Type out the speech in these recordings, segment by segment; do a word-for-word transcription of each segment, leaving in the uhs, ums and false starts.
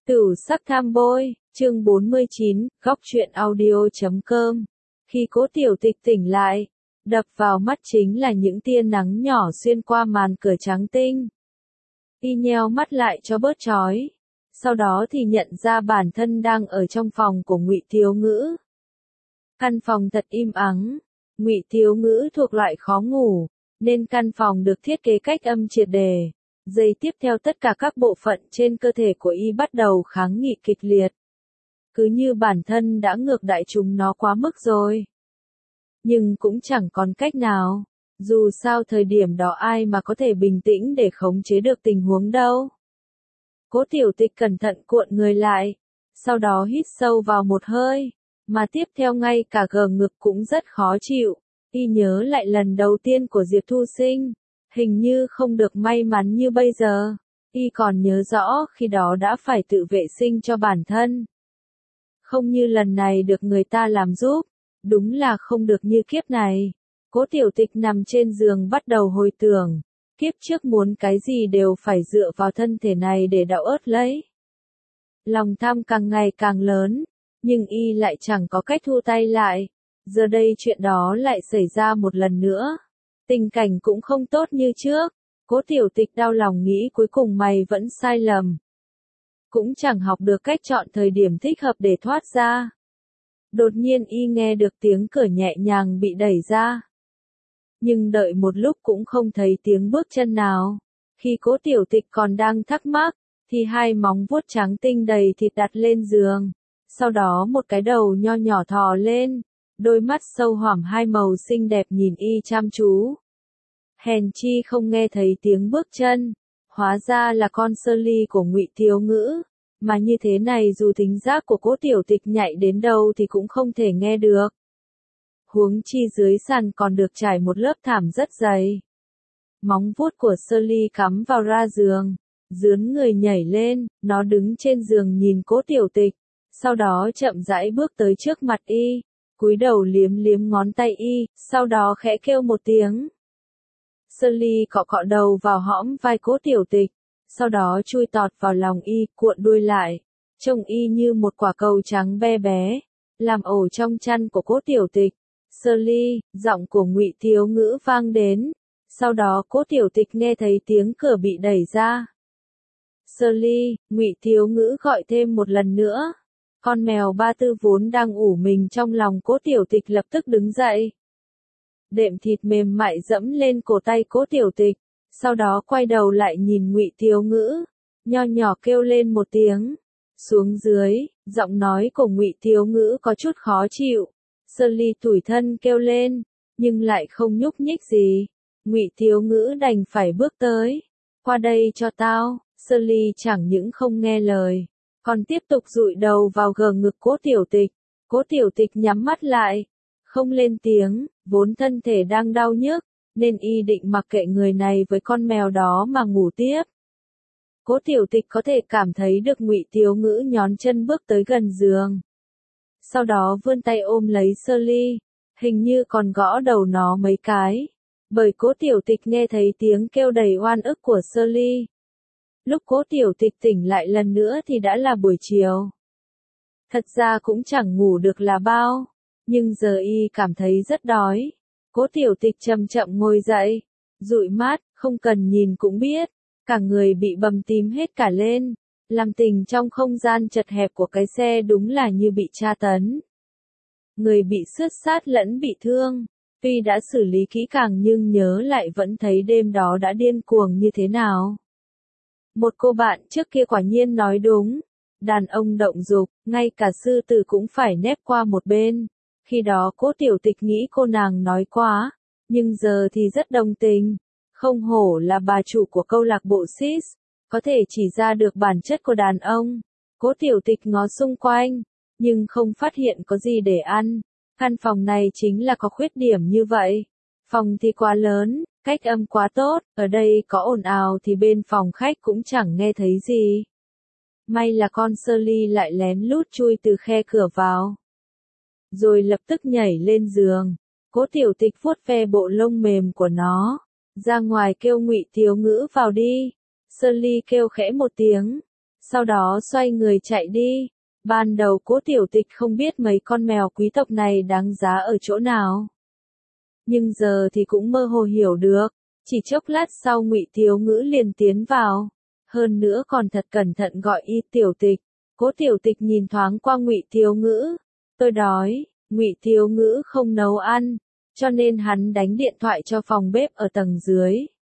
Tửu sắc tham bôi, chương bốn mươi chín, góc truyện audio chấm com. Khi Cố Tiểu Tịch tỉnh lại, đập vào mắt chính là những tia nắng nhỏ xuyên qua màn cửa trắng tinh. Y nheo mắt lại cho bớt chói, sau đó thì nhận ra bản thân đang ở trong phòng của Ngụy Thiếu Ngữ. Căn phòng thật im ắng, Ngụy Thiếu Ngữ thuộc loại khó ngủ, nên căn phòng được thiết kế cách âm triệt đề. Giây tiếp theo tất cả các bộ phận trên cơ thể của y bắt đầu kháng nghị kịch liệt. Cứ như bản thân đã ngược đại chúng nó quá mức rồi. Nhưng cũng chẳng còn cách nào, dù sao thời điểm đó ai mà có thể bình tĩnh để khống chế được tình huống đâu. Cố Tiểu Tịch cẩn thận cuộn người lại, sau đó hít sâu vào một hơi, mà tiếp theo ngay cả gờ ngực cũng rất khó chịu. Y nhớ lại lần đầu tiên của Diệp Thu Sinh. Hình như không được may mắn như bây giờ, y còn nhớ rõ khi đó đã phải tự vệ sinh cho bản thân. Không như lần này được người ta làm giúp, đúng là không được như kiếp này. Cố Tiểu Tịch nằm trên giường bắt đầu hồi tưởng, kiếp trước muốn cái gì đều phải dựa vào thân thể này để đau ớt lấy. Lòng tham càng ngày càng lớn, nhưng y lại chẳng có cách thu tay lại, giờ đây chuyện đó lại xảy ra một lần nữa. Tình cảnh cũng không tốt như trước, Cố Tiểu Tịch đau lòng nghĩ cuối cùng mày vẫn sai lầm. Cũng chẳng học được cách chọn thời điểm thích hợp để thoát ra. Đột nhiên y nghe được tiếng cửa nhẹ nhàng bị đẩy ra. Nhưng đợi một lúc cũng không thấy tiếng bước chân nào. Khi Cố Tiểu Tịch còn đang thắc mắc, thì hai móng vuốt trắng tinh đầy thịt đặt lên giường. Sau đó một cái đầu nho nhỏ thò lên. Đôi mắt sâu hoẳm hai màu xinh đẹp nhìn y chăm chú. Hèn chi không nghe thấy tiếng bước chân, hóa ra là con sơ ly của Ngụy Thiếu Ngữ, mà như thế này dù thính giác của Cố Tiểu Tịch nhạy đến đâu thì cũng không thể nghe được. Huống chi dưới sàn còn được trải một lớp thảm rất dày. Móng vuốt của sơ ly cắm vào ra giường, dướn người nhảy lên, nó đứng trên giường nhìn Cố Tiểu Tịch, sau đó chậm rãi bước tới trước mặt y. Cúi đầu liếm liếm ngón tay y, sau đó khẽ kêu một tiếng. Sơ ly cọ cọ đầu vào hõm vai Cố Tiểu Tịch, sau đó chui tọt vào lòng y, cuộn đuôi lại, trông y như một quả cầu trắng bé bé, làm ổ trong chăn của Cố Tiểu Tịch. Sơ ly, giọng của Ngụy Thiếu Ngữ vang đến, sau đó Cố Tiểu Tịch nghe thấy tiếng cửa bị đẩy ra. Sơ ly, Ngụy Thiếu Ngữ gọi thêm một lần nữa. Con mèo Ba Tư vốn đang ủ mình trong lòng Cố Tiểu Tịch lập tức đứng dậy. Đệm thịt mềm mại dẫm lên cổ tay Cố Tiểu Tịch, sau đó quay đầu lại nhìn Ngụy Thiếu Ngữ, nho nhỏ kêu lên một tiếng. Xuống dưới, giọng nói của Ngụy Thiếu Ngữ có chút khó chịu. Sơ ly tủi thân kêu lên, nhưng lại không nhúc nhích gì. Ngụy Thiếu Ngữ đành phải bước tới. Qua đây cho tao. Sơ ly chẳng những không nghe lời, còn tiếp tục dụi đầu vào gờ ngực Cố Tiểu Tịch. Cố Tiểu Tịch nhắm mắt lại, không lên tiếng, vốn thân thể đang đau nhức, nên y định mặc kệ người này với con mèo đó mà ngủ tiếp. Cố Tiểu Tịch có thể cảm thấy được Ngụy Thiếu Ngữ nhón chân bước tới gần giường. Sau đó vươn tay ôm lấy sơ ly, hình như còn gõ đầu nó mấy cái, bởi Cố Tiểu Tịch nghe thấy tiếng kêu đầy oan ức của sơ ly. Lúc Cố Tiểu Tịch tỉnh lại lần nữa thì đã là buổi chiều. Thật ra cũng chẳng ngủ được là bao, nhưng giờ y cảm thấy rất đói. Cố Tiểu Tịch chậm chậm ngồi dậy, dụi mắt, không cần nhìn cũng biết, cả người bị bầm tím hết cả lên, làm tình trong không gian chật hẹp của cái xe đúng là như bị tra tấn. Người bị xước sát lẫn bị thương, tuy đã xử lý kỹ càng nhưng nhớ lại vẫn thấy đêm đó đã điên cuồng như thế nào. Một cô bạn trước kia quả nhiên nói đúng, đàn ông động dục, ngay cả sư tử cũng phải nép qua một bên. Khi đó Cố Tiểu Tịch nghĩ cô nàng nói quá, nhưng giờ thì rất đồng tình. Không hổ là bà chủ của câu lạc bộ Sis, có thể chỉ ra được bản chất của đàn ông. Cố Tiểu Tịch ngó xung quanh, nhưng không phát hiện có gì để ăn. Căn phòng này chính là có khuyết điểm như vậy. Phòng thì quá lớn, cách âm quá tốt, ở đây có ồn ào thì bên phòng khách cũng chẳng nghe thấy gì. May là con sơ ly lại lén lút chui từ khe cửa vào. Rồi lập tức nhảy lên giường. Cố Tiểu Tịch vuốt ve bộ lông mềm của nó. Ra ngoài kêu Ngụy Thiếu Ngữ vào đi. Sơ ly kêu khẽ một tiếng. sau đó xoay người chạy đi. Ban đầu Cố Tiểu Tịch không biết mấy con mèo quý tộc này đáng giá ở chỗ nào. Nhưng giờ thì cũng mơ hồ hiểu được, chỉ chốc lát sau Ngụy Thiếu Ngữ liền tiến vào, hơn nữa còn thật cẩn thận gọi y Tiểu Tịch. Cố Tiểu Tịch nhìn thoáng qua Ngụy Thiếu Ngữ, tôi đói. Ngụy Thiếu Ngữ không nấu ăn, cho nên hắn đánh điện thoại cho phòng bếp ở tầng dưới.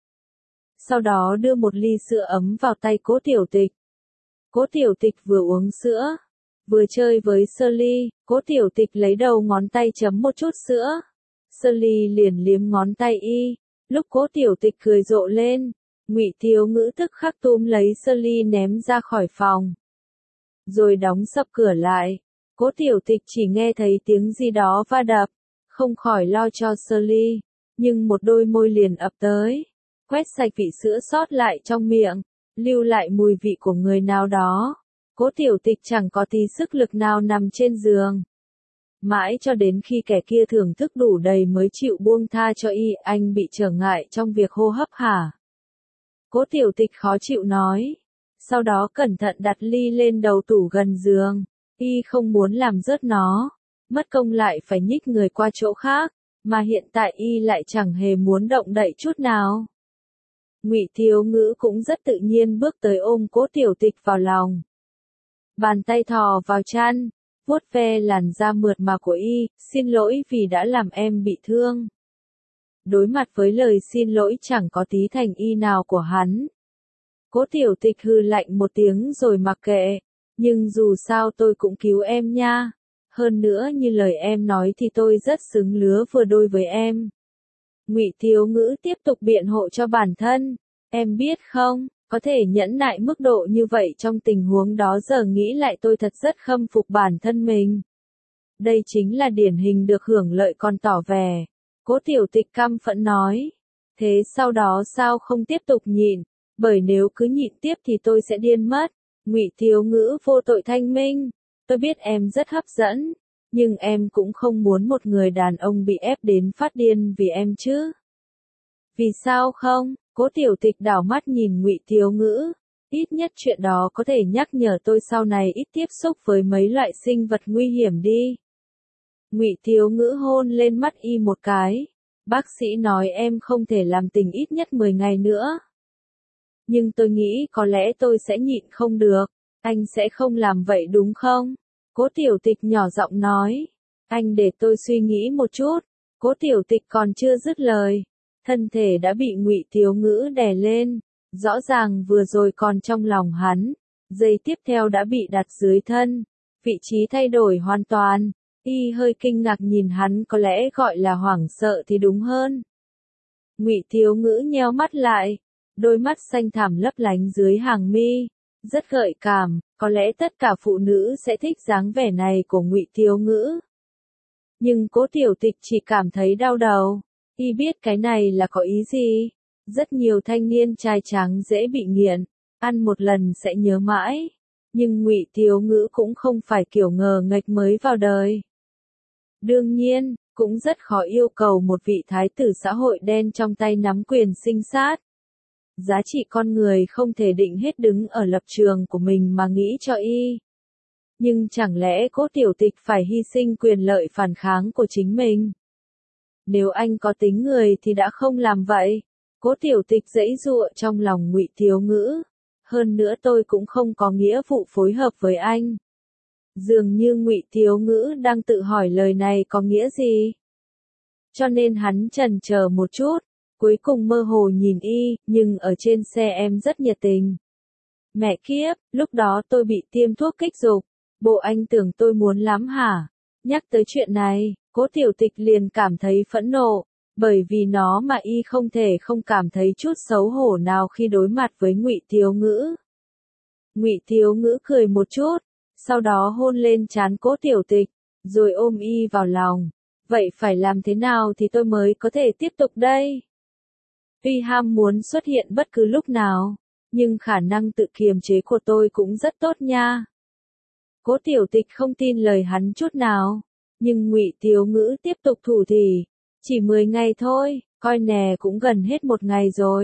Sau đó đưa một ly sữa ấm vào tay Cố Tiểu Tịch. Cố Tiểu Tịch vừa uống sữa, vừa chơi với Shirley, Cố Tiểu Tịch lấy đầu ngón tay chấm một chút sữa. Shirley liền liếm ngón tay y, lúc Cố Tiểu Tịch cười rộ lên, Ngụy Thiếu Ngữ tức khắc túm lấy Shirley ném ra khỏi phòng. Rồi đóng sập cửa lại. Cố Tiểu Tịch chỉ nghe thấy tiếng gì đó va đập, không khỏi lo cho Shirley, nhưng một đôi môi liền ập tới, quét sạch vị sữa sót lại trong miệng, lưu lại mùi vị của người nào đó. Cố Tiểu Tịch chẳng có tí sức lực nào nằm trên giường. Mãi cho đến khi kẻ kia thưởng thức đủ đầy mới chịu buông tha cho y, anh bị trở ngại trong việc hô hấp hả? Cố Tiểu Tịch khó chịu nói. Sau đó cẩn thận đặt ly lên đầu tủ gần giường. Y không muốn làm rớt nó, mất công lại phải nhích người qua chỗ khác, mà hiện tại y lại chẳng hề muốn động đậy chút nào. Ngụy Thiếu Ngữ cũng rất tự nhiên bước tới ôm Cố Tiểu Tịch vào lòng. Bàn tay thò vào chăn, vuốt ve làn da mượt mà của y, xin lỗi vì đã làm em bị thương. Đối mặt với lời xin lỗi chẳng có tí thành ý nào của hắn, Cố Tiểu Tịch hừ lạnh một tiếng rồi mặc kệ. Nhưng dù sao tôi cũng cứu em nha. Hơn nữa như lời em nói thì tôi rất xứng lứa vừa đôi với em. Ngụy Thiếu Ngữ tiếp tục biện hộ cho bản thân. Em biết không, có thể nhẫn nại mức độ như vậy trong tình huống đó giờ nghĩ lại tôi thật rất khâm phục bản thân mình. Đây chính là điển hình được hưởng lợi còn tỏ vẻ. Cố Tiểu Tịch căm phẫn nói. Thế sau đó sao không tiếp tục nhịn, bởi nếu cứ nhịn tiếp thì tôi sẽ điên mất. Ngụy Thiếu Ngữ vô tội thanh minh, tôi biết em rất hấp dẫn, nhưng em cũng không muốn một người đàn ông bị ép đến phát điên vì em chứ. Vì sao không? Cố Tiểu Tịch đảo mắt nhìn Ngụy Thiếu Ngữ, ít nhất chuyện đó có thể nhắc nhở tôi sau này ít tiếp xúc với mấy loại sinh vật nguy hiểm đi. Ngụy Thiếu Ngữ hôn lên mắt y một cái, bác sĩ nói em không thể làm tình ít nhất mười ngày nữa. Nhưng tôi nghĩ có lẽ tôi sẽ nhịn không được. Anh sẽ không làm vậy đúng không? Cố Tiểu Tịch nhỏ giọng nói. Anh để tôi suy nghĩ một chút. Cố Tiểu Tịch còn chưa dứt lời, thân thể đã bị Ngụy Thiếu Ngữ đè lên. Rõ ràng vừa rồi còn trong lòng hắn, giây tiếp theo đã bị đặt dưới thân. Vị trí thay đổi hoàn toàn. Y hơi kinh ngạc nhìn hắn, có lẽ gọi là hoảng sợ thì đúng hơn. Ngụy Thiếu Ngữ nheo mắt lại. Đôi mắt xanh thẳm lấp lánh dưới hàng mi, rất gợi cảm, có lẽ tất cả phụ nữ sẽ thích dáng vẻ này của Ngụy Thiếu Ngữ. Nhưng Cố Tiểu Tịch chỉ cảm thấy đau đầu, y biết cái này là có ý gì. Rất nhiều thanh niên trai tráng dễ bị nghiện, ăn một lần sẽ nhớ mãi, nhưng Ngụy Thiếu Ngữ cũng không phải kiểu ngờ nghệch mới vào đời. Đương nhiên, cũng rất khó yêu cầu một vị thái tử xã hội đen trong tay nắm quyền sinh sát. Giá trị con người không thể định hết đứng ở lập trường của mình mà nghĩ cho y. Nhưng chẳng lẽ Cố Tiểu Tịch phải hy sinh quyền lợi phản kháng của chính mình? Nếu anh có tính người thì đã không làm vậy. Cố Tiểu Tịch giãy giụa trong lòng Ngụy Thiếu Ngữ. Hơn nữa tôi cũng không có nghĩa vụ phối hợp với anh. Dường như Ngụy Thiếu Ngữ đang tự hỏi lời này có nghĩa gì. Cho nên hắn chần chờ một chút. Cuối cùng mơ hồ nhìn y, nhưng ở trên xe em rất nhiệt tình. Mẹ kiếp, lúc đó tôi bị tiêm thuốc kích dục. Bộ anh tưởng tôi muốn lắm hả? Nhắc tới chuyện này, Cố Tiểu Tịch liền cảm thấy phẫn nộ, bởi vì nó mà y không thể không cảm thấy chút xấu hổ nào khi đối mặt với Ngụy Thiếu Ngữ. Ngụy Thiếu Ngữ cười một chút, sau đó hôn lên trán Cố Tiểu Tịch, rồi ôm y vào lòng. Vậy phải làm thế nào thì tôi mới có thể tiếp tục đây? Tuy ham muốn xuất hiện bất cứ lúc nào, nhưng khả năng tự kiềm chế của tôi cũng rất tốt nha. Cố Tiểu Tịch không tin lời hắn chút nào, nhưng Ngụy Thiếu Ngữ tiếp tục thủ thỉ, chỉ mười ngày thôi, coi nè cũng gần hết một ngày rồi.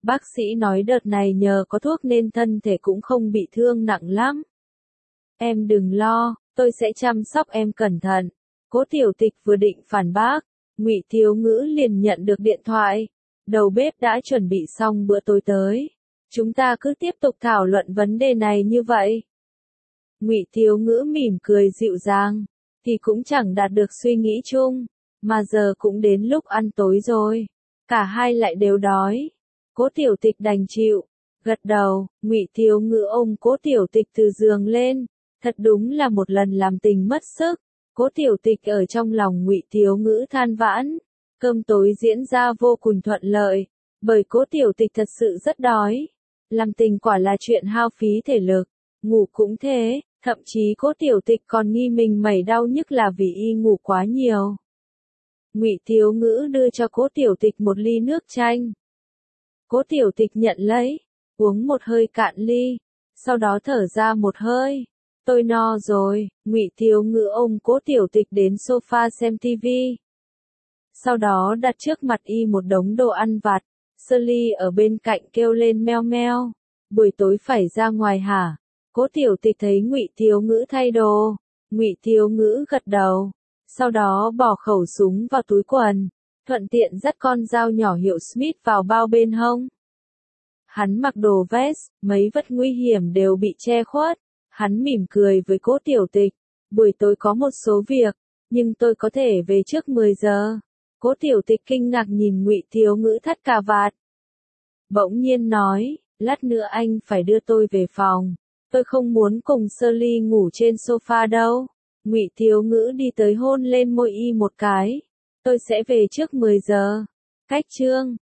Bác sĩ nói đợt này nhờ có thuốc nên thân thể cũng không bị thương nặng lắm. Em đừng lo, tôi sẽ chăm sóc em cẩn thận. Cố Tiểu Tịch vừa định phản bác, Ngụy Thiếu Ngữ liền nhận được điện thoại. Đầu bếp đã chuẩn bị xong bữa tối tới. Chúng ta cứ tiếp tục thảo luận vấn đề này như vậy. Ngụy Thiếu Ngữ mỉm cười dịu dàng, thì cũng chẳng đạt được suy nghĩ chung, mà giờ cũng đến lúc ăn tối rồi. Cả hai lại đều đói. Cố Tiểu Tịch đành chịu, gật đầu. Ngụy Thiếu Ngữ ôm Cố Tiểu Tịch từ giường lên, thật đúng là một lần làm tình mất sức. Cố Tiểu Tịch ở trong lòng Ngụy Thiếu Ngữ than vãn. Cơm tối diễn ra vô cùng thuận lợi, bởi Cố Tiểu Tịch thật sự rất đói. Làm tình quả là chuyện hao phí thể lực, ngủ cũng thế, thậm chí Cố Tiểu Tịch còn nghi mình mẩy đau nhức là vì y ngủ quá nhiều. Ngụy Thiếu Ngữ đưa cho Cố Tiểu Tịch một ly nước chanh. Cố Tiểu Tịch nhận lấy, uống một hơi cạn ly, sau đó thở ra một hơi. Tôi no rồi. Ngụy Thiếu Ngữ ôm Cố Tiểu Tịch đến sofa xem tivi. Sau đó đặt trước mặt y một đống đồ ăn vặt. Shirley ở bên cạnh kêu lên meo meo. Buổi tối phải ra ngoài hả? Cố Tiểu Tịch thấy Ngụy Thiếu Ngữ thay đồ. Ngụy Thiếu Ngữ gật đầu. Sau đó bỏ khẩu súng vào túi quần. Thuận tiện dắt con dao nhỏ hiệu Smith vào bao bên hông. Hắn mặc đồ vest, mấy vật nguy hiểm đều bị che khuất. Hắn mỉm cười với Cố Tiểu Tịch. Buổi tối có một số việc, nhưng tôi có thể về trước mười giờ. Cố Tiểu Tịch kinh ngạc nhìn Ngụy Thiếu Ngữ thắt cà vạt. Bỗng nhiên nói, lát nữa anh phải đưa tôi về phòng. Tôi không muốn cùng Shirley ngủ trên sofa đâu. Ngụy Thiếu Ngữ đi tới hôn lên môi y một cái. Tôi sẽ về trước mười giờ. Cách chương